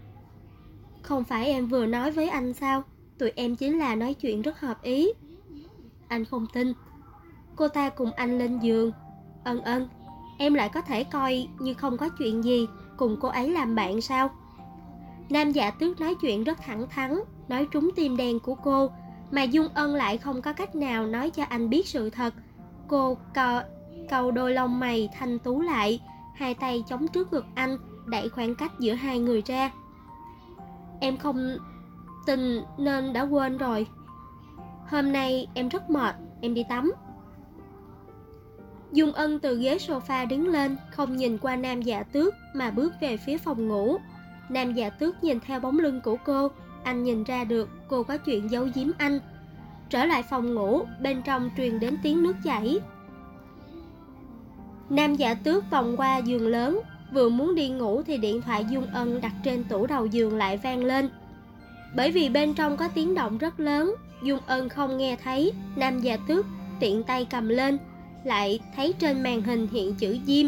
Không phải em vừa nói với anh sao, tụi em chính là nói chuyện rất hợp ý. Anh không tin. Cô ta cùng anh lên giường. Ân, em lại có thể coi như không có chuyện gì, cùng cô ấy làm bạn sao? Nam Dạ Tước nói chuyện rất thẳng thắn, nói trúng tim đen của cô, mà Dung Ân lại không có cách nào nói cho anh biết sự thật. Cô cau đôi lông mày thanh tú lại, hai tay chống trước ngực anh, đẩy khoảng cách giữa hai người ra. tình nên đã quên rồi. Hôm nay em rất mệt, em đi tắm. Dung Ân từ ghế sofa đứng lên, không nhìn qua Nam Dạ Tước mà bước về phía phòng ngủ. Nam Dạ Tước nhìn theo bóng lưng của cô, anh nhìn ra được cô có chuyện giấu giếm anh. Trở lại phòng ngủ, bên trong truyền đến tiếng nước chảy. Nam Dạ Tước vòng qua giường lớn, vừa muốn đi ngủ thì điện thoại Dung Ân đặt trên tủ đầu giường lại vang lên. Bởi vì bên trong có tiếng động rất lớn, Dung Ân không nghe thấy. Nam Dạ Tước tiện tay cầm lên, lại thấy trên màn hình hiện chữ Diêm.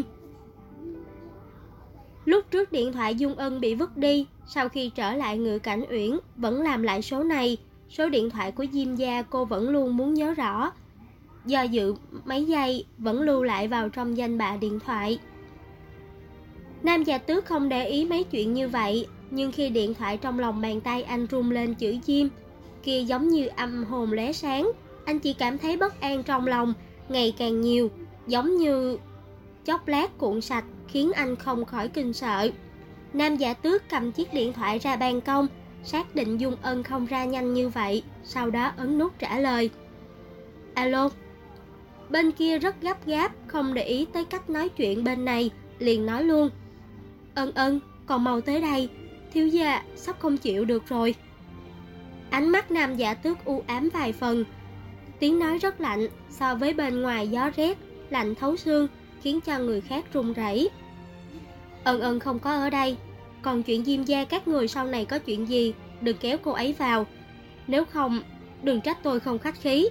Lúc trước điện thoại Dung Ân bị vứt đi, sau khi trở lại Ngự Cảnh Uyển vẫn làm lại số này. Số điện thoại của Diêm gia cô vẫn luôn muốn nhớ rõ. Do dự mấy giây vẫn lưu lại vào trong danh bạ điện thoại. Nam Dạ Tước không để ý mấy chuyện như vậy, nhưng khi điện thoại trong lòng bàn tay anh rung lên chữ Diêm, kia giống như âm hồn lóe sáng, anh chỉ cảm thấy bất an trong lòng ngày càng nhiều, giống như chốc lát cuộn sạch, khiến anh không khỏi kinh sợ. Nam Dạ Tước cầm chiếc điện thoại ra ban công, xác định Dung Ân không ra nhanh như vậy, sau đó ấn nút trả lời. Alo. Bên kia rất gấp gáp, không để ý tới cách nói chuyện bên này, liền nói luôn. Ân, còn mau tới đây, thiếu gia sắp không chịu được rồi. Ánh mắt Nam Dạ Tước u ám vài phần. Tiếng nói rất lạnh, so với bên ngoài gió rét, lạnh thấu xương, khiến cho người khác run rẩy. Ân không có ở đây, còn chuyện Diêm gia các người sau này có chuyện gì, đừng kéo cô ấy vào. Nếu không, đừng trách tôi không khách khí.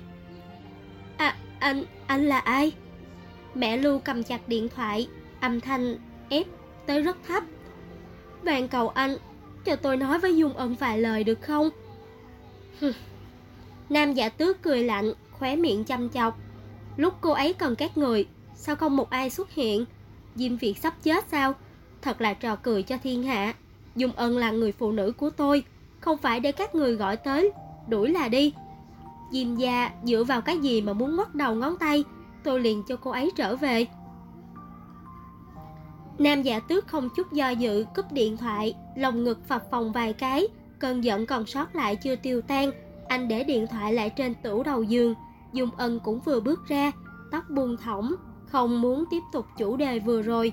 Anh là ai? Mẹ Lưu cầm chặt điện thoại, âm thanh ép tới rất thấp. Van cầu anh, cho tôi nói với Dung Ân vài lời được không? Nam Dạ Tước cười lạnh, khóe miệng chăm chọc. Lúc cô ấy cần các người, sao không một ai xuất hiện? Diêm Việt sắp chết sao? Thật là trò cười cho thiên hạ. Dung Ân là người phụ nữ của tôi, không phải để các người gọi tới, đuổi là đi. Diêm gia dựa vào cái gì mà muốn ngoắt đầu ngón tay, tôi liền cho cô ấy trở về. Nam Dạ Tước không chút do dự cúp điện thoại, lòng ngực phập phồng vài cái, cơn giận còn sót lại chưa tiêu tan. Anh để điện thoại lại trên tủ đầu giường. Dung Ân cũng vừa bước ra, tóc buông thõng, không muốn tiếp tục chủ đề vừa rồi.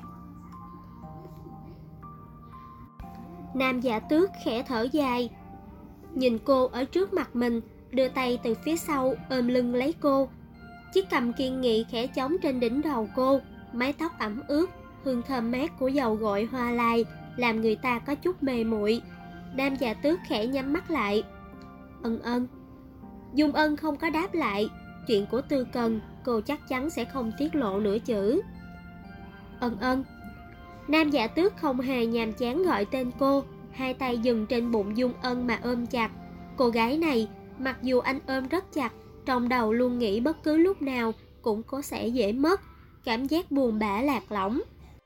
Nam Dạ Tước khẽ thở dài, nhìn cô ở trước mặt mình, đưa tay từ phía sau ôm lưng lấy cô. Chiếc cằm kiên nghị khẽ chống trên đỉnh đầu cô, mái tóc ẩm ướt, hương thơm mát của dầu gội hoa lai làm người ta có chút mê muội. Nam Dạ Tước khẽ nhắm mắt lại. Ân. Dung Ân không có đáp lại. Chuyện của Tư Cần cô chắc chắn sẽ không tiết lộ nửa chữ. Ân. Nam Dạ Tước không hề nhàm chán gọi tên cô, hai tay dừng trên bụng Dung Ân mà ôm chặt. Cô gái này, mặc dù anh ôm rất chặt, trong đầu luôn nghĩ bất cứ lúc nào cũng có sẽ dễ mất, cảm giác buồn bã lạc lõng.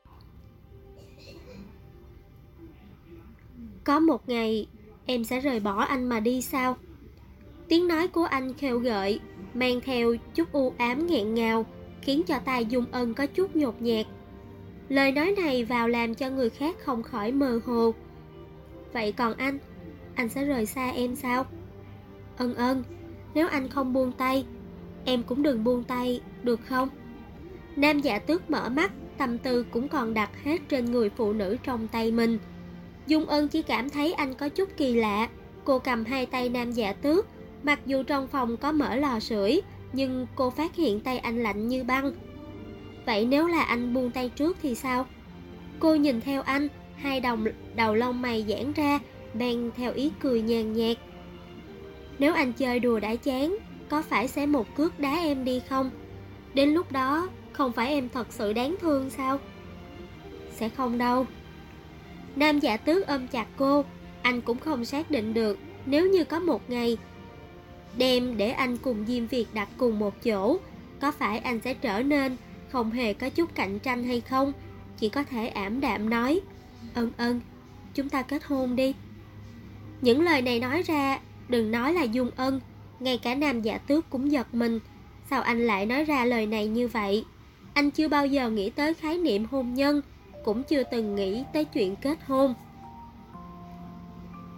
Có một ngày, em sẽ rời bỏ anh mà đi sao? Tiếng nói của anh khêu gợi, mang theo chút u ám nghẹn ngào, khiến cho tai Dung Ân có chút nhột nhạt. Lời nói này vào làm cho người khác không khỏi mơ hồ. Vậy còn anh sẽ rời xa em sao? Ân, nếu anh không buông tay, em cũng đừng buông tay, được không? Nam Dạ Tước mở mắt, tâm tư cũng còn đặt hết trên người phụ nữ trong tay mình. Dung Ân chỉ cảm thấy anh có chút kỳ lạ. Cô cầm hai tay Nam Dạ Tước, mặc dù trong phòng có mở lò sưởi, nhưng cô phát hiện tay anh lạnh như băng. Vậy nếu là anh buông tay trước thì sao? Cô nhìn theo anh, hai đầu lông mày giãn ra, mang theo ý cười nhàn nhạt. Nếu anh chơi đùa đã chán, có phải sẽ một cước đá em đi không? Đến lúc đó, không phải em thật sự đáng thương sao? Sẽ không đâu. Nam Dạ Tước ôm chặt cô, anh cũng không xác định được nếu như có một ngày để anh cùng Diêm Việt đặt cùng một chỗ, có phải anh sẽ trở nên không hề có chút cạnh tranh hay không? Chỉ có thể ảm đạm nói, Ân, chúng ta kết hôn đi. Những lời này nói ra, đừng nói là Dung Ân, ngay cả Nam Dạ Tước cũng giật mình. Sao anh lại nói ra lời này như vậy? Anh chưa bao giờ nghĩ tới khái niệm hôn nhân, cũng chưa từng nghĩ tới chuyện kết hôn.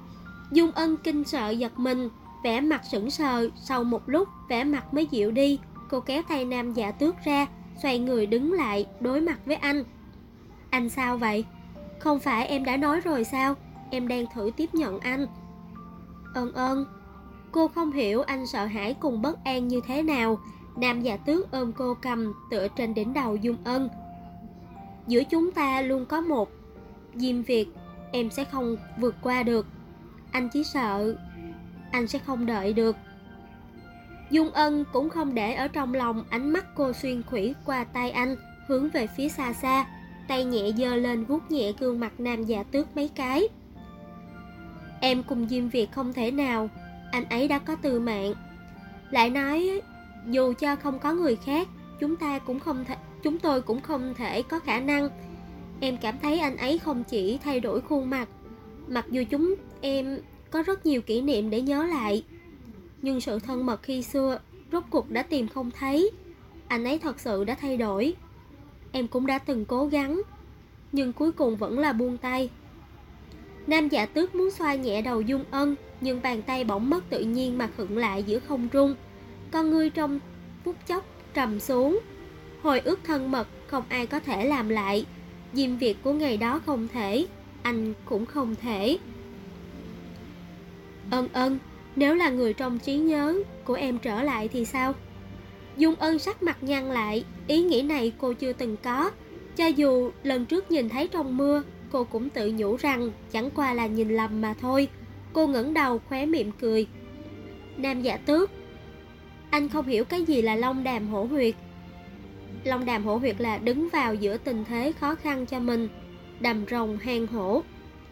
Dung Ân kinh sợ giật mình, vẻ mặt sững sờ, sau một lúc vẻ mặt mới dịu đi. Cô kéo tay Nam Dạ Tước ra, xoay người đứng lại đối mặt với anh. Anh sao vậy? Không phải em đã nói rồi sao? Em đang thử tiếp nhận anh. Ân. Cô không hiểu anh sợ hãi cùng bất an như thế nào. Nam Dạ Tước ôm cô cầm tựa trên đỉnh đầu Dung Ân. Giữa chúng ta luôn có một diêm việt, em sẽ không vượt qua được. Anh chỉ sợ anh sẽ không đợi được. Dung Ân cũng không để ở trong lòng ánh mắt cô xuyên thủy qua tay anh, hướng về phía xa xa, tay nhẹ giơ lên vuốt nhẹ gương mặt Nam Dạ Tước mấy cái. Em cùng Diêm Việt không thể nào, anh ấy đã có tư mạng. Lại nói, dù cho không có người khác, chúng tôi cũng không thể có khả năng. Em cảm thấy anh ấy không chỉ thay đổi khuôn mặt, mặc dù em có rất nhiều kỷ niệm để nhớ lại, nhưng sự thân mật khi xưa rốt cuộc đã tìm không thấy. Anh ấy thật sự đã thay đổi. Em cũng đã từng cố gắng, nhưng cuối cùng vẫn là buông tay. Nam Dạ Tước muốn xoa nhẹ đầu Dung Ân, nhưng bàn tay bỗng mất tự nhiên mà khựng lại giữa không trung. Con ngươi trong phút chốc trầm xuống. Hồi ức thân mật không ai có thể làm lại. Diêm Việt của ngày đó không thể, anh cũng không thể. Ân, nếu là người trong trí nhớ của em trở lại thì sao? Dung Ân sắc mặt nhăn lại, ý nghĩ này cô chưa từng có. Cho dù lần trước nhìn thấy trong mưa, cô cũng tự nhủ rằng chẳng qua là nhìn lầm mà thôi. Cô ngẩng đầu khóe miệng cười. Nam Dạ Tước, anh không hiểu cái gì là long đàm hổ huyệt. Long đàm hổ huyệt là đứng vào giữa tình thế khó khăn cho mình, đầm rồng hang hổ.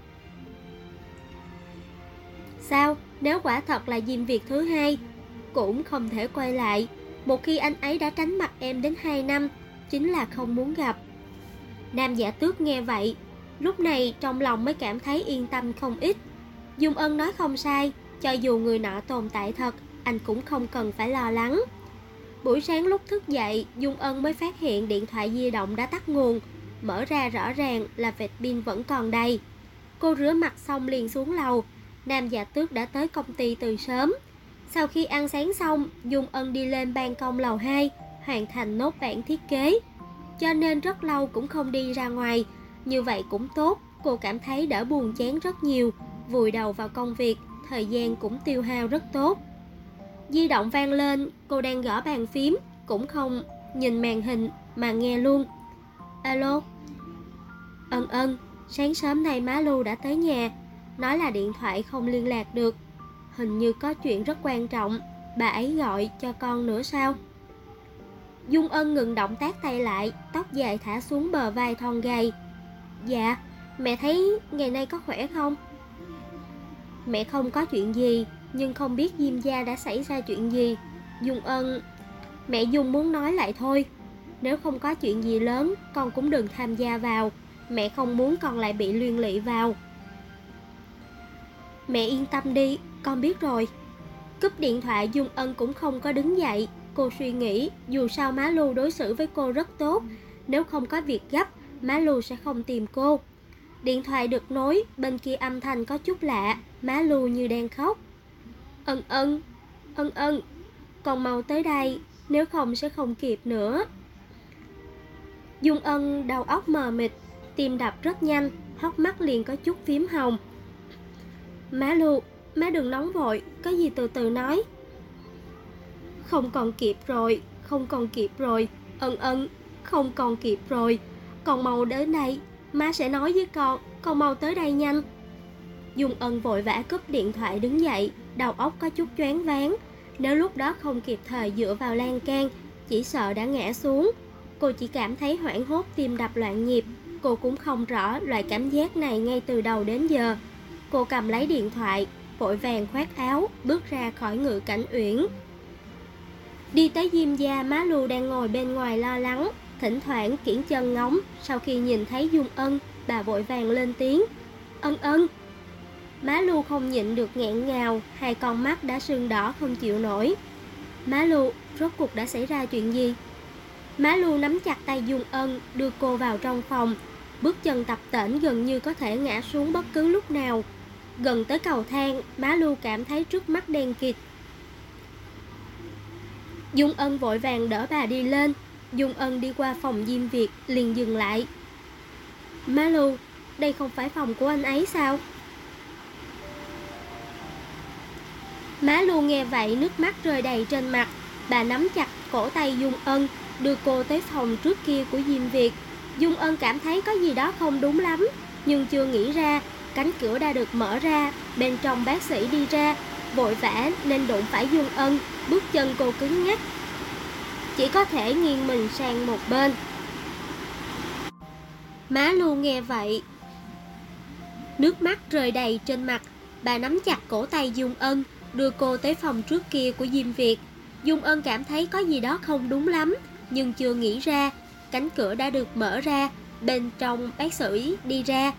Sao, nếu quả thật là Diêm Việt thứ hai, cũng không thể quay lại. Một khi anh ấy đã tránh mặt em đến 2 năm, chính là không muốn gặp. Nam Dạ Tước nghe vậy, lúc này trong lòng mới cảm thấy yên tâm không ít. Dung Ân nói không sai, cho dù người nọ tồn tại thật, anh cũng không cần phải lo lắng. Buổi sáng lúc thức dậy, Dung Ân mới phát hiện điện thoại di động đã tắt nguồn. Mở ra rõ ràng là vệt pin vẫn còn đầy. Cô rửa mặt xong liền xuống lầu. Nam Dạ Tước đã tới công ty từ sớm. Sau khi ăn sáng xong, Dung Ân đi lên ban công lầu 2, hoàn thành nốt bản thiết kế. Cho nên rất lâu cũng không đi ra ngoài. Như vậy cũng tốt, cô cảm thấy đỡ buồn chán rất nhiều. Vùi đầu vào công việc, thời gian cũng tiêu hao rất tốt. Di động vang lên, cô đang gõ bàn phím, cũng không nhìn màn hình mà nghe luôn. Alo. Ân, sáng sớm nay má Lu đã tới nhà, nói là điện thoại không liên lạc được. Hình như có chuyện rất quan trọng, bà ấy gọi cho con nữa sao? Dung Ân ngừng động tác tay lại, tóc dài thả xuống bờ vai thon gầy. Dạ, mẹ thấy ngày nay có khỏe không? Mẹ không có chuyện gì, nhưng không biết Diêm gia đã xảy ra chuyện gì. Dung Ân, mẹ Dung muốn nói lại thôi. Nếu không có chuyện gì lớn, con cũng đừng tham gia vào. Mẹ không muốn con lại bị liên lụy vào. Mẹ yên tâm đi, con biết rồi. Cúp điện thoại, Dung Ân cũng không có đứng dậy. Cô suy nghĩ, dù sao má Lu đối xử với cô rất tốt. Nếu không có việc gấp, má Lu sẽ không tìm cô. Điện thoại được nối, bên kia âm thanh có chút lạ. Má Lu như đang khóc. Ân, con mau tới đây, nếu không sẽ không kịp nữa. Dung Ân đầu óc mờ mịt, tim đập rất nhanh, hốc mắt liền có chút phím hồng. Má Lu, má đừng nóng vội, có gì từ từ nói. Không còn kịp rồi. Ân, không còn kịp rồi. Con mau đến đây, má sẽ nói với con mau tới đây nhanh. Dung Ân vội vã cúp điện thoại đứng dậy, đầu óc có chút choáng váng. Nếu lúc đó không kịp thời dựa vào lan can, chỉ sợ đã ngã xuống. Cô chỉ cảm thấy hoảng hốt, tim đập loạn nhịp. Cô cũng không rõ loại cảm giác này ngay từ đầu đến giờ. Cô cầm lấy điện thoại, vội vàng khoác áo, bước ra khỏi Ngự Cảnh Uyển. Đi tới Diêm gia, má Lu đang ngồi bên ngoài lo lắng, thỉnh thoảng kiễng chân ngóng. Sau khi nhìn thấy Dung Ân, bà vội vàng lên tiếng. Ân. Má Lu không nhịn được nghẹn ngào, hai con mắt đã sưng đỏ không chịu nổi. Má Lu, rốt cuộc đã xảy ra chuyện gì? Má Lu nắm chặt tay Dung Ân, đưa cô vào trong phòng. Bước chân tập tễnh gần như có thể ngã xuống bất cứ lúc nào. Gần tới cầu thang, má Lu cảm thấy trước mắt đen kịt. Dung Ân vội vàng đỡ bà đi lên. Dung Ân đi qua phòng Diêm Việt liền dừng lại. Má Lu, đây không phải phòng của anh ấy sao? Má Lu nghe vậy nước mắt rơi đầy trên mặt. Bà nắm chặt cổ tay Dung Ân, đưa cô tới phòng trước kia của Diêm Việt. Dung Ân cảm thấy có gì đó không đúng lắm, nhưng chưa nghĩ ra. Cánh cửa đã được mở ra, bên trong bác sĩ đi ra. Vội vã nên đụng phải Dung Ân, bước chân cô cứng ngắc, chỉ có thể nghiêng mình sang một bên. Má Lu nghe vậy, nước mắt rơi đầy trên mặt. Bà nắm chặt cổ tay Dung Ân, đưa cô tới phòng trước kia của Diêm Việt. Dung Ân cảm thấy có gì đó không đúng lắm, nhưng chưa nghĩ ra. Cánh cửa đã được mở ra, bên trong bác sĩ đi ra.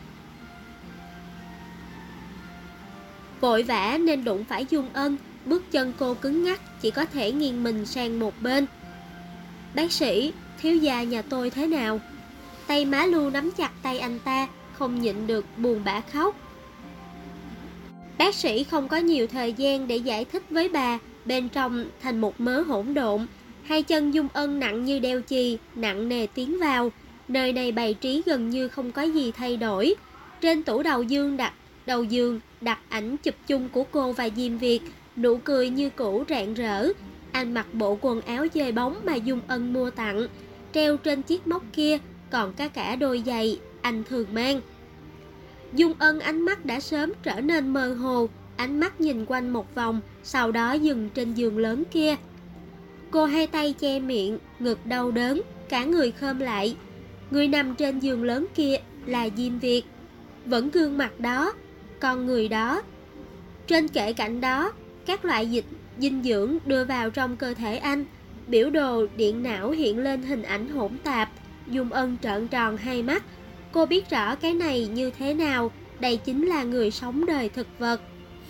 Vội vã nên đụng phải Dung Ân, bước chân cô cứng ngắc, chỉ có thể nghiêng mình sang một bên. Bác sĩ, thiếu gia nhà tôi thế nào? Tay má Lu nắm chặt tay anh ta, không nhịn được buồn bã khóc. Bác sĩ không có nhiều thời gian để giải thích với bà. Bên trong thành một mớ hỗn độn. Hai chân Dung Ân nặng như đeo chì, nặng nề tiến vào. Nơi này bày trí gần như không có gì thay đổi. Trên tủ đầu giường đặt ảnh chụp chung của cô và Diêm Việt. Nụ cười như cũ rạng rỡ. Anh mặc bộ quần áo dơi bóng mà Dung Ân mua tặng. Treo trên chiếc móc kia còn có cả đôi giày anh thường mang. Dung Ân ánh mắt đã sớm trở nên mơ hồ. Ánh mắt nhìn quanh một vòng, sau đó dừng trên giường lớn kia. Cô hai tay che miệng, ngực đau đớn, cả người khom lại. Người nằm trên giường lớn kia là Diêm Việt. Vẫn gương mặt đó, con người đó. Trên kệ cạnh đó, các loại dinh dưỡng đưa vào trong cơ thể anh. Biểu đồ điện não hiện lên hình ảnh hỗn tạp. Dung Ân trợn tròn hai mắt. Cô biết rõ cái này như thế nào. Đây chính là người sống đời thực vật.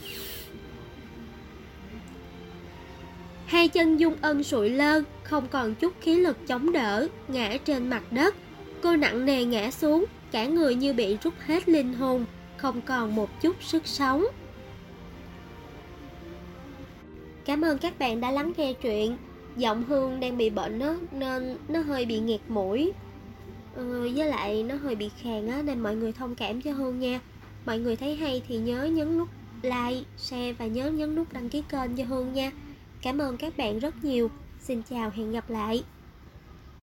Hai chân Dung Ân sụi lơ, không còn chút khí lực chống đỡ, ngã trên mặt đất. Cô nặng nề ngã xuống, cả người như bị rút hết linh hồn, không còn một chút sức sống. Cảm ơn các bạn đã lắng nghe chuyện. Giọng Hương đang bị bệnh á, nên nó hơi bị nghẹt mũi. Với lại nó hơi bị khàn á, nên mọi người thông cảm cho Hương nha. Mọi người thấy hay thì nhớ nhấn nút like, share và nhớ nhấn nút đăng ký kênh cho Hương nha. Cảm ơn các bạn rất nhiều. Xin chào, hẹn gặp lại.